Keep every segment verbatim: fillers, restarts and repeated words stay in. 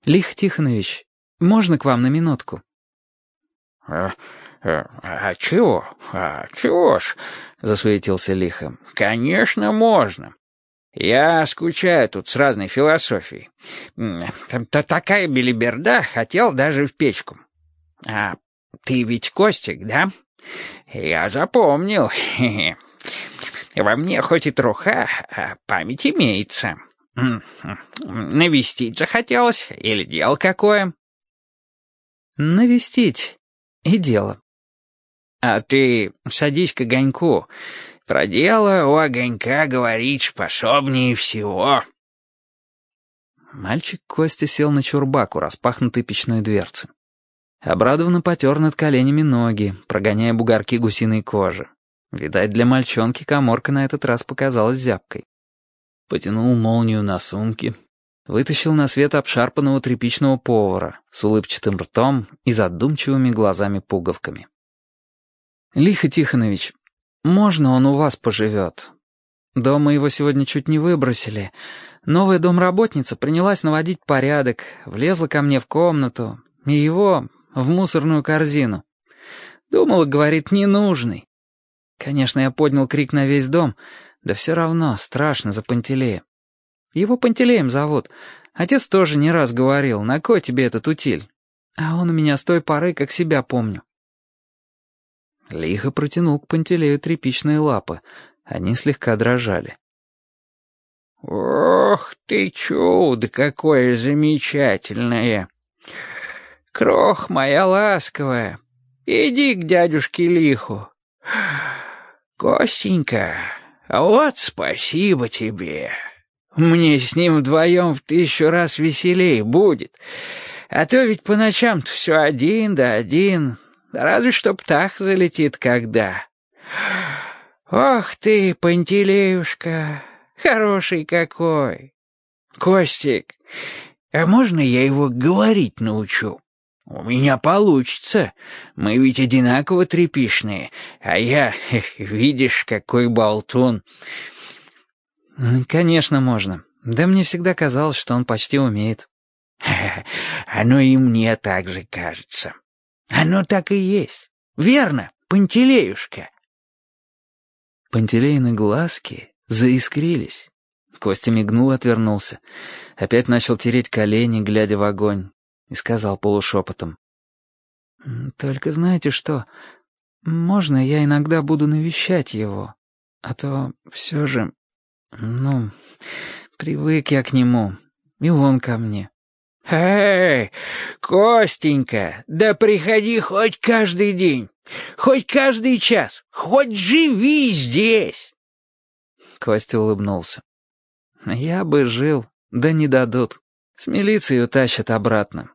Лих Тихонович, можно к вам на минутку? «А, а, а чего? А чего ж?» — засуетился Лихо. «Конечно, можно. Я скучаю тут с разной философией. М-м, Такая белиберда, хотел даже в печку. А ты ведь Костик, да? Я запомнил. Во мне хоть и труха, а память имеется. Навестить захотелось или дело какое?» Навестить. И дело. «А ты садись к огоньку. Про дело у огонька говорить способнее всего». Мальчик Костя сел на чурбак у распахнутой печной дверцы. Обрадованно потер над коленями ноги, прогоняя бугорки гусиной кожи. Видать, для мальчонки каморка на этот раз показалась зябкой. Потянул молнию на сумке, вытащил на свет обшарпанного тряпичного повара с улыбчатым ртом и задумчивыми глазами-пуговками. «Лихо Тихонович, можно он у вас поживет? Дома его сегодня чуть не выбросили. Новая домработница принялась наводить порядок, влезла ко мне в комнату, и его в мусорную корзину. Думала, говорит, ненужный. Конечно, я поднял крик на весь дом, да все равно страшно за Пантелея. Его Пантелеем зовут. Отец тоже не раз говорил, на кой тебе этот утиль? А он у меня с той поры, как себя помню». Лихо протянул к Пантелею тряпичные лапы. Они слегка дрожали. «Ох ты, чудо какое замечательное! Крох моя ласковая, иди к дядюшке Лиху. Костенька, вот спасибо тебе. Мне с ним вдвоем в тысячу раз веселее будет. А то ведь по ночам-то все один да один, разве что птах залетит когда. Ох ты, Пантелеюшка, хороший какой. Костик, а можно я его говорить научу? У меня получится. Мы ведь одинаково тряпишные, а я, видишь, какой болтун». «Конечно, можно. Да мне всегда казалось, что он почти умеет». «Оно и мне так же кажется. Оно так и есть. Верно, Пантелеюшка?» Пантелеины глазки заискрились. Костя мигнул и отвернулся. Опять начал тереть колени, глядя в огонь, и сказал полушепотом. «Только знаете что, можно я иногда буду навещать его? А то все же, ну, привык я к нему, и он ко мне». «Эй, Костенька, да приходи хоть каждый день, хоть каждый час, хоть живи здесь!» Костя улыбнулся. «Я бы жил, да не дадут. С милицией утащат обратно».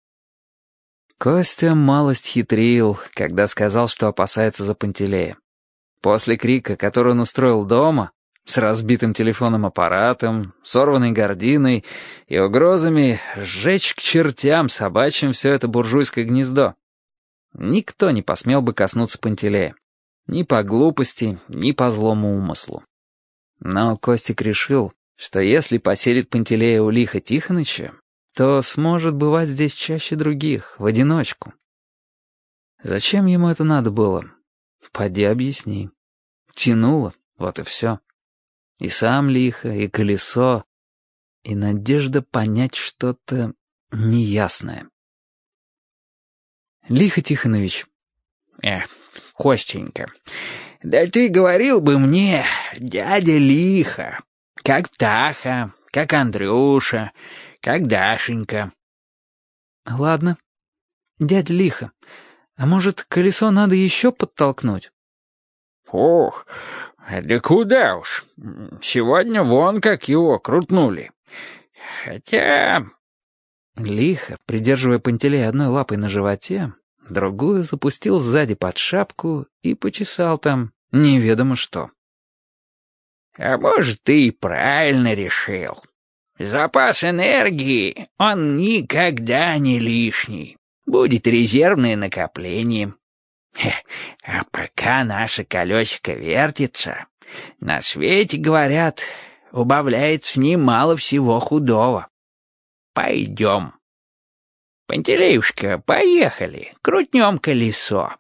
Костя малость хитрил, когда сказал, что опасается за Пантелея. После крика, который он устроил дома, с разбитым телефонным аппаратом, сорванной гардиной и угрозами сжечь к чертям собачьим все это буржуйское гнездо, никто не посмел бы коснуться Пантелея. Ни по глупости, ни по злому умыслу. Но Костик решил, что если поселит Пантелея у Лиха Тихоныча, то сможет бывать здесь чаще других, в одиночку. Зачем ему это надо было? Поди объясни. Тянуло, вот и все. И сам Лихо, и колесо, и надежда понять что-то неясное. Лихо Тихонович. Эх, Костенька, да ты говорил бы мне, дядя Лихо, как Птаха, как Андрюша, как Дашенька. Ладно. Дядя Лихо, а может, колесо надо еще подтолкнуть? Ох, да куда уж. Сегодня вон как его крутнули. Хотя... Лихо, придерживая Пантелея одной лапой на животе, другую запустил сзади под шапку и почесал там неведомо что. А может, ты и правильно решил. Запас энергии, он никогда не лишний. Будет резервное накопление. А пока наше колесико вертится, на свете, говорят, убавляется немало всего худого. Пойдем. Пантелеюшка, поехали, крутнем колесо».